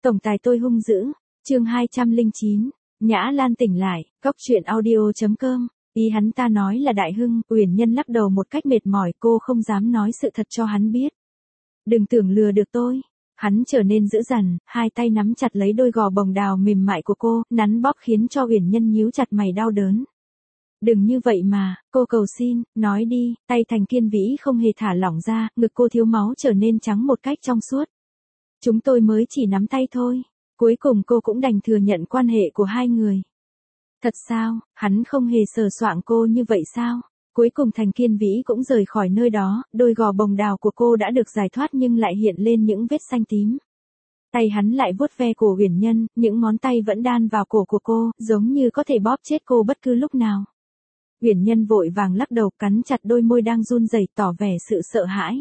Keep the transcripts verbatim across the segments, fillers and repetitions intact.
Tổng tài tôi hung dữ, chương hai trăm lẻ chín, Nhã Lan tỉnh lại, cóc truyện audio.com, ý hắn ta nói là Đại Hưng, Uyển Nhân lắc đầu một cách mệt mỏi, cô không dám nói sự thật cho hắn biết. Đừng tưởng lừa được tôi. Hắn trở nên dữ dằn, hai tay nắm chặt lấy đôi gò bồng đào mềm mại của cô, nắn bóp khiến cho Uyển Nhân nhíu chặt mày đau đớn. Đừng như vậy mà, cô cầu xin, nói đi, tay Thành Kiên Vĩ không hề thả lỏng ra, ngực cô thiếu máu trở nên trắng một cách trong suốt. Chúng tôi mới chỉ nắm tay thôi. Cuối cùng cô cũng đành thừa nhận quan hệ của hai người. Thật sao, hắn không hề sờ soạng cô như vậy sao? Cuối cùng Thành Kiên Vĩ cũng rời khỏi nơi đó, đôi gò bồng đào của cô đã được giải thoát nhưng lại hiện lên những vết xanh tím. Tay hắn lại vuốt ve cổ Uyển Nhân, những ngón tay vẫn đan vào cổ của cô, giống như có thể bóp chết cô bất cứ lúc nào. Uyển Nhân vội vàng lắc đầu, cắn chặt đôi môi đang run rẩy, tỏ vẻ sự sợ hãi.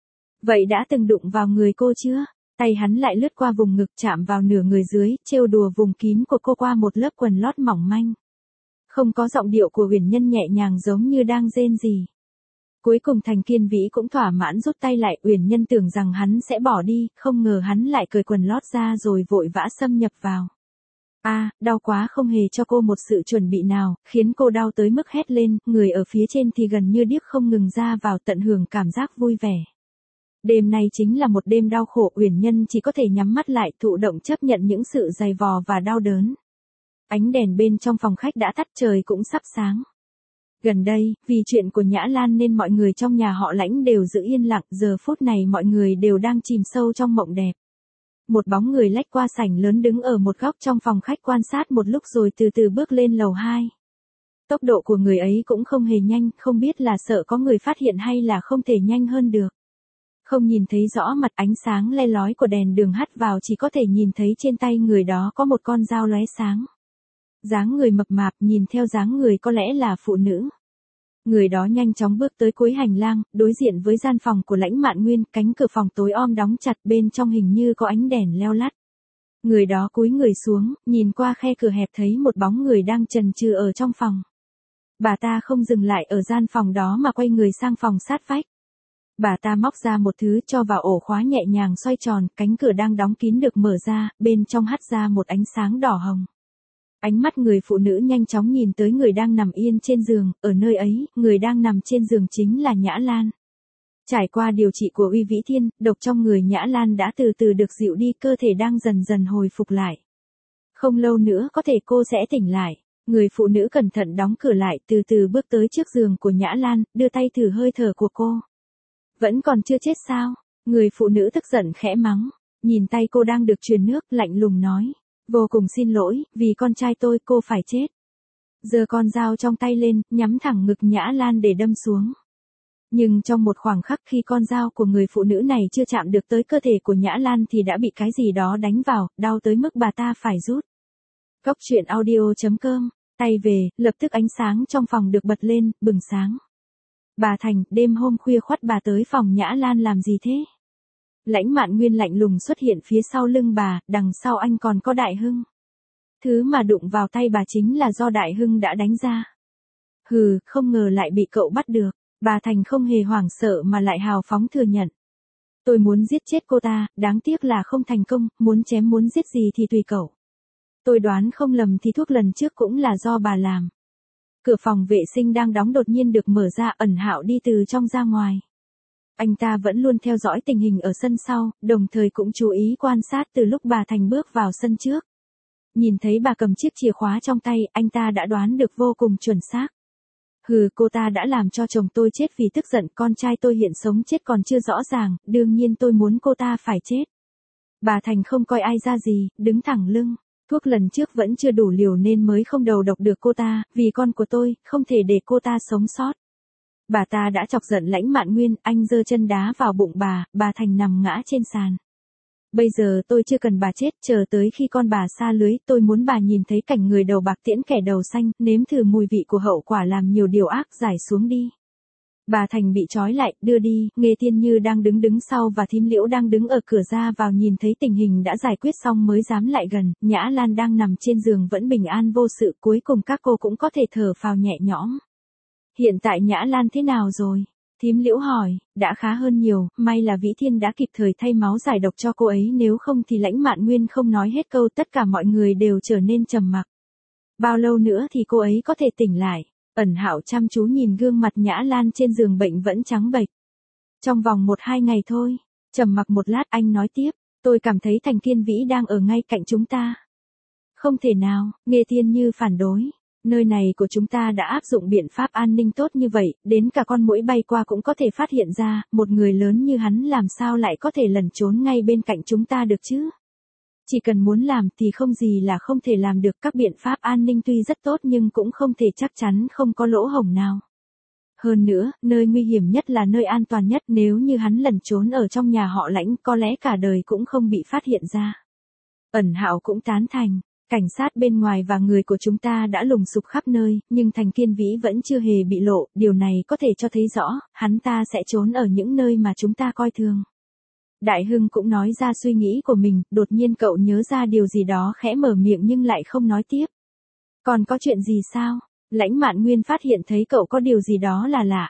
Vậy đã từng đụng vào người cô chưa? Tay hắn lại lướt qua vùng ngực, chạm vào nửa người dưới, trêu đùa vùng kín của cô qua một lớp quần lót mỏng manh. Không có giọng điệu của Uyển Nhân nhẹ nhàng giống như đang rên rỉ. Cuối cùng Thành Kiên Vĩ cũng thỏa mãn rút tay lại, Uyển Nhân tưởng rằng hắn sẽ bỏ đi, không ngờ hắn lại cởi quần lót ra rồi vội vã xâm nhập vào. A, à, đau quá, không hề cho cô một sự chuẩn bị nào, khiến cô đau tới mức hét lên, người ở phía trên thì gần như điếc không ngừng ra vào, tận hưởng cảm giác vui vẻ. Đêm nay chính là một đêm đau khổ, Uyển Nhân chỉ có thể nhắm mắt lại, thụ động chấp nhận những sự dày vò và đau đớn. Ánh đèn bên trong phòng khách đã tắt, trời cũng sắp sáng. Gần đây, vì chuyện của Nhã Lan nên mọi người trong nhà họ Lãnh đều giữ yên lặng, giờ phút này mọi người đều đang chìm sâu trong mộng đẹp. Một bóng người lách qua sảnh lớn đứng ở một góc trong phòng khách quan sát một lúc rồi từ từ bước lên lầu hai. Tốc độ của người ấy cũng không hề nhanh, không biết là sợ có người phát hiện hay là không thể nhanh hơn được. Không nhìn thấy rõ mặt, ánh sáng le lói của đèn đường hắt vào, chỉ có thể nhìn thấy trên tay người đó có một con dao lóe sáng. Dáng người mập mạp, nhìn theo dáng người có lẽ là phụ nữ. Người đó nhanh chóng bước tới cuối hành lang, đối diện với gian phòng của Lãnh Mạn Nguyên, cánh cửa phòng tối om đóng chặt, bên trong hình như có ánh đèn leo lắt. Người đó cúi người xuống, nhìn qua khe cửa hẹp thấy một bóng người đang chần chừ ở trong phòng. Bà ta không dừng lại ở gian phòng đó mà quay người sang phòng sát vách. Bà ta móc ra một thứ cho vào ổ khóa, nhẹ nhàng xoay tròn, cánh cửa đang đóng kín được mở ra, bên trong hắt ra một ánh sáng đỏ hồng. Ánh mắt người phụ nữ nhanh chóng nhìn tới người đang nằm yên trên giường, ở nơi ấy, người đang nằm trên giường chính là Nhã Lan. Trải qua điều trị của Uy Vĩ Thiên, độc trong người Nhã Lan đã từ từ được dịu đi, cơ thể đang dần dần hồi phục lại. Không lâu nữa có thể cô sẽ tỉnh lại. Người phụ nữ cẩn thận đóng cửa lại, từ từ bước tới trước giường của Nhã Lan, đưa tay thử hơi thở của cô. Vẫn còn chưa chết sao? Người phụ nữ tức giận khẽ mắng, nhìn tay cô đang được truyền nước, lạnh lùng nói. Vô cùng xin lỗi, vì con trai tôi cô phải chết. Giơ con dao trong tay lên, nhắm thẳng ngực Nhã Lan để đâm xuống. Nhưng trong một khoảng khắc khi con dao của người phụ nữ này chưa chạm được tới cơ thể của Nhã Lan thì đã bị cái gì đó đánh vào, đau tới mức bà ta phải rút. Cóc truyện audio.com, tay về, lập tức ánh sáng trong phòng được bật lên, bừng sáng. Bà Thành, đêm hôm khuya khoắt bà tới phòng Nhã Lan làm gì thế? Lãnh Mạn Nguyên lạnh lùng xuất hiện phía sau lưng bà, đằng sau anh còn có Đại Hưng. Thứ mà đụng vào tay bà chính là do Đại Hưng đã đánh ra. Hừ, không ngờ lại bị cậu bắt được. Bà Thành không hề hoảng sợ mà lại hào phóng thừa nhận. Tôi muốn giết chết cô ta, đáng tiếc là không thành công, muốn chém muốn giết gì thì tùy cậu. Tôi đoán không lầm thì thuốc lần trước cũng là do bà làm. Cửa phòng vệ sinh đang đóng đột nhiên được mở ra, Ẩn Hạo đi từ trong ra ngoài. Anh ta vẫn luôn theo dõi tình hình ở sân sau, đồng thời cũng chú ý quan sát từ lúc bà Thành bước vào sân trước. Nhìn thấy bà cầm chiếc chìa khóa trong tay, anh ta đã đoán được vô cùng chuẩn xác. Hừ, cô ta đã làm cho chồng tôi chết vì tức giận, con trai tôi hiện sống chết còn chưa rõ ràng, đương nhiên tôi muốn cô ta phải chết. Bà Thành không coi ai ra gì, đứng thẳng lưng. Thuốc lần trước vẫn chưa đủ liều nên mới không đầu độc được cô ta, vì con của tôi, không thể để cô ta sống sót. Bà ta đã chọc giận Lãnh Mạn Nguyên, anh giơ chân đá vào bụng bà, bà Thành nằm ngã trên sàn. Bây giờ tôi chưa cần bà chết, chờ tới khi con bà sa lưới, tôi muốn bà nhìn thấy cảnh người đầu bạc tiễn kẻ đầu xanh, nếm thử mùi vị của hậu quả làm nhiều điều ác, giải xuống đi. Bà Thành bị trói lại, đưa đi, Nghê Thiên Như đang đứng đứng sau và Thím Liễu đang đứng ở cửa ra vào nhìn thấy tình hình đã giải quyết xong mới dám lại gần, Nhã Lan đang nằm trên giường vẫn bình an vô sự, cuối cùng các cô cũng có thể thở phào nhẹ nhõm. Hiện tại Nhã Lan thế nào rồi? Thím Liễu hỏi, đã khá hơn nhiều, may là Vĩ Thiên đã kịp thời thay máu giải độc cho cô ấy, nếu không thì Lãnh Mạn Nguyên không nói hết câu, tất cả mọi người đều trở nên trầm mặc. Bao lâu nữa thì cô ấy có thể tỉnh lại? Ẩn Hạo chăm chú nhìn gương mặt Nhã Lan trên giường bệnh vẫn trắng bệch. Trong vòng một hai ngày thôi. Trầm mặc một lát anh nói tiếp, tôi cảm thấy Thành Kiên Vĩ đang ở ngay cạnh chúng ta. Không thể nào, Nghê Thiên Như phản đối. Nơi này của chúng ta đã áp dụng biện pháp an ninh tốt như vậy, đến cả con muỗi bay qua cũng có thể phát hiện ra, một người lớn như hắn làm sao lại có thể lẩn trốn ngay bên cạnh chúng ta được chứ? Chỉ cần muốn làm thì không gì là không thể làm được, các biện pháp an ninh tuy rất tốt nhưng cũng không thể chắc chắn không có lỗ hổng nào. Hơn nữa, nơi nguy hiểm nhất là nơi an toàn nhất, nếu như hắn lẩn trốn ở trong nhà họ Lãnh có lẽ cả đời cũng không bị phát hiện ra. Ẩn Hạo cũng tán thành. Cảnh sát bên ngoài và người của chúng ta đã lùng sục khắp nơi, nhưng Thành Kiên Vĩ vẫn chưa hề bị lộ, điều này có thể cho thấy rõ, hắn ta sẽ trốn ở những nơi mà chúng ta coi thường. Đại Hưng cũng nói ra suy nghĩ của mình, đột nhiên cậu nhớ ra điều gì đó khẽ mở miệng nhưng lại không nói tiếp. Còn có chuyện gì sao? Lãnh Mạn Nguyên phát hiện thấy cậu có điều gì đó là lạ.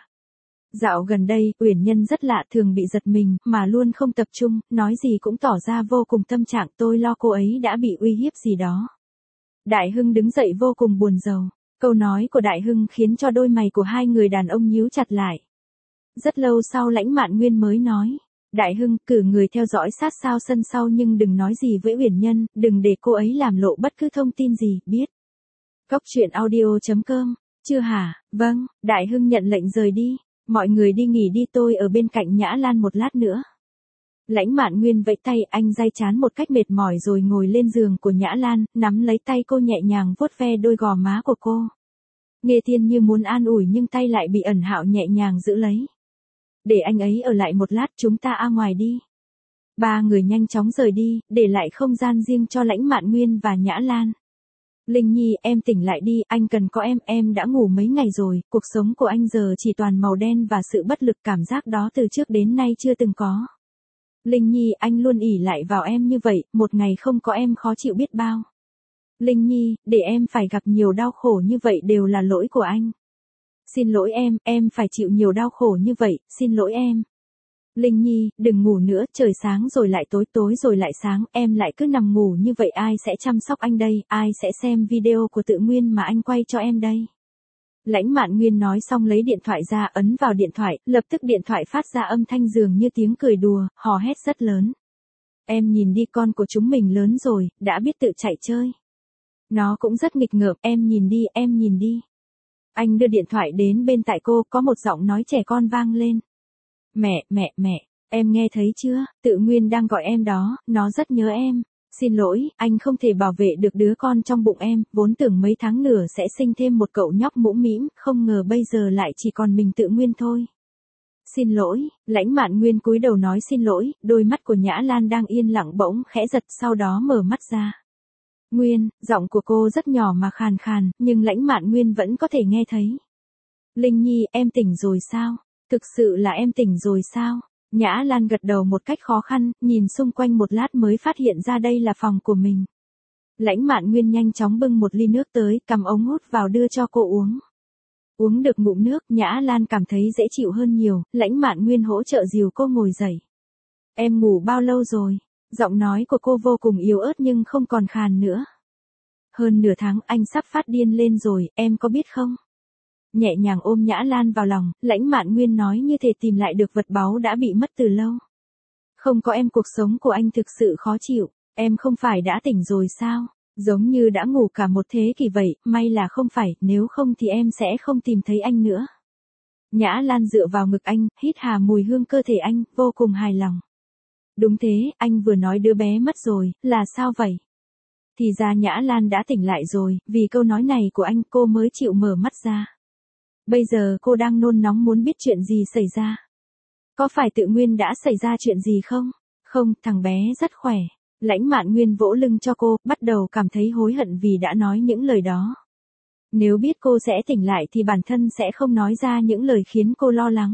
Dạo gần đây, Uyển Nhân rất lạ, thường bị giật mình, mà luôn không tập trung, nói gì cũng tỏ ra vô cùng tâm trạng, tôi lo cô ấy đã bị uy hiếp gì đó. Đại Hưng đứng dậy vô cùng buồn rầu. Câu nói của Đại Hưng khiến cho đôi mày của hai người đàn ông nhíu chặt lại. Rất lâu sau Lãnh Mạn Nguyên mới nói. Đại Hưng, cử người theo dõi sát sao sân sau nhưng đừng nói gì với Uyển Nhân, đừng để cô ấy làm lộ bất cứ thông tin gì, biết. Cốc truyện audio chấm com, chưa hả? Vâng, Đại Hưng nhận lệnh rời đi. Mọi người đi nghỉ đi, tôi ở bên cạnh Nhã Lan một lát nữa. Lãnh Mạn Nguyên vẫy tay, anh day chán một cách mệt mỏi rồi ngồi lên giường của Nhã Lan, nắm lấy tay cô nhẹ nhàng vuốt ve đôi gò má của cô. Nghê Thiên Như muốn an ủi nhưng tay lại bị Ẩn Hạo nhẹ nhàng giữ lấy. Để anh ấy ở lại một lát, chúng ta ra ngoài đi. Ba người nhanh chóng rời đi, để lại không gian riêng cho Lãnh Mạn Nguyên và Nhã Lan. Linh Nhi, em tỉnh lại đi, anh cần có em, em đã ngủ mấy ngày rồi, cuộc sống của anh giờ chỉ toàn màu đen và sự bất lực, cảm giác đó từ trước đến nay chưa từng có. Linh Nhi, anh luôn ỷ lại vào em như vậy, một ngày không có em khó chịu biết bao. Linh Nhi, để em phải gặp nhiều đau khổ như vậy đều là lỗi của anh. Xin lỗi em, em phải chịu nhiều đau khổ như vậy, xin lỗi em. Linh Nhi, đừng ngủ nữa, trời sáng rồi lại tối, tối rồi lại sáng, em lại cứ nằm ngủ như vậy, ai sẽ chăm sóc anh đây, ai sẽ xem video của Tự Nguyên mà anh quay cho em đây. Lãnh Mạn Nguyên nói xong lấy điện thoại ra, ấn vào điện thoại, lập tức điện thoại phát ra âm thanh dường như tiếng cười đùa, hò hét rất lớn. Em nhìn đi, con của chúng mình lớn rồi, đã biết tự chạy chơi. Nó cũng rất nghịch ngợm, em nhìn đi, em nhìn đi. Anh đưa điện thoại đến bên tai cô, có một giọng nói trẻ con vang lên. Mẹ, mẹ, mẹ, em nghe thấy chưa, Tự Nguyên đang gọi em đó, nó rất nhớ em. Xin lỗi, anh không thể bảo vệ được đứa con trong bụng em, vốn tưởng mấy tháng nữa sẽ sinh thêm một cậu nhóc mũm mĩm, không ngờ bây giờ lại chỉ còn mình Tự Nguyên thôi. Xin lỗi, Lãnh Mạn Nguyên cúi đầu nói xin lỗi, đôi mắt của Nhã Lan đang yên lặng bỗng khẽ giật, sau đó mở mắt ra. Nguyên, giọng của cô rất nhỏ mà khàn khàn, nhưng Lãnh Mạn Nguyên vẫn có thể nghe thấy. Linh Nhi, em tỉnh rồi sao? Thực sự là em tỉnh rồi sao? Nhã Lan gật đầu một cách khó khăn, nhìn xung quanh một lát mới phát hiện ra đây là phòng của mình. Lãnh Mạn Nguyên nhanh chóng bưng một ly nước tới, cầm ống hút vào đưa cho cô uống. Uống được ngụm nước, Nhã Lan cảm thấy dễ chịu hơn nhiều, Lãnh Mạn Nguyên hỗ trợ dìu cô ngồi dậy. Em ngủ bao lâu rồi? Giọng nói của cô vô cùng yếu ớt nhưng không còn khàn nữa. Hơn nửa tháng, anh sắp phát điên lên rồi, em có biết không? Nhẹ nhàng ôm Nhã Lan vào lòng, Lãnh Mạn Nguyên nói như thể tìm lại được vật báu đã bị mất từ lâu. Không có em cuộc sống của anh thực sự khó chịu, em không phải đã tỉnh rồi sao? Giống như đã ngủ cả một thế kỷ vậy, may là không phải, nếu không thì em sẽ không tìm thấy anh nữa. Nhã Lan dựa vào ngực anh, hít hà mùi hương cơ thể anh, vô cùng hài lòng. Đúng thế, anh vừa nói đứa bé mất rồi, là sao vậy? Thì ra Nhã Lan đã tỉnh lại rồi, vì câu nói này của anh cô mới chịu mở mắt ra. Bây giờ cô đang nôn nóng muốn biết chuyện gì xảy ra. Có phải Tự Nguyên đã xảy ra chuyện gì không? Không, thằng bé rất khỏe. Lãnh Mạn Nguyên vỗ lưng cho cô, bắt đầu cảm thấy hối hận vì đã nói những lời đó. Nếu biết cô sẽ tỉnh lại thì bản thân sẽ không nói ra những lời khiến cô lo lắng.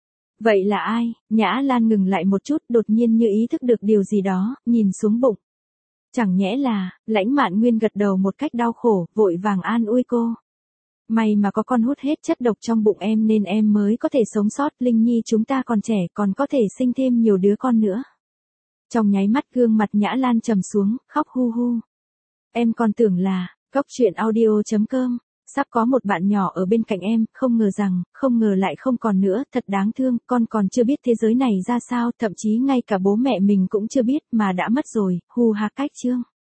Vậy là ai? Nhã Lan ngừng lại một chút, đột nhiên như ý thức được điều gì đó, nhìn xuống bụng. Chẳng nhẽ là, Lãnh Mạn Nguyên gật đầu một cách đau khổ, vội vàng an ủi cô. May mà có con hút hết chất độc trong bụng em nên em mới có thể sống sót, Linh Nhi chúng ta còn trẻ còn có thể sinh thêm nhiều đứa con nữa. Trong nháy mắt gương mặt Nhã Lan trầm xuống, khóc hu hu. Em còn tưởng là, Cốc truyện audio chấm com, sắp có một bạn nhỏ ở bên cạnh em, không ngờ rằng, không ngờ lại không còn nữa, thật đáng thương, con còn chưa biết thế giới này ra sao, thậm chí ngay cả bố mẹ mình cũng chưa biết mà đã mất rồi, hu ha cách chương.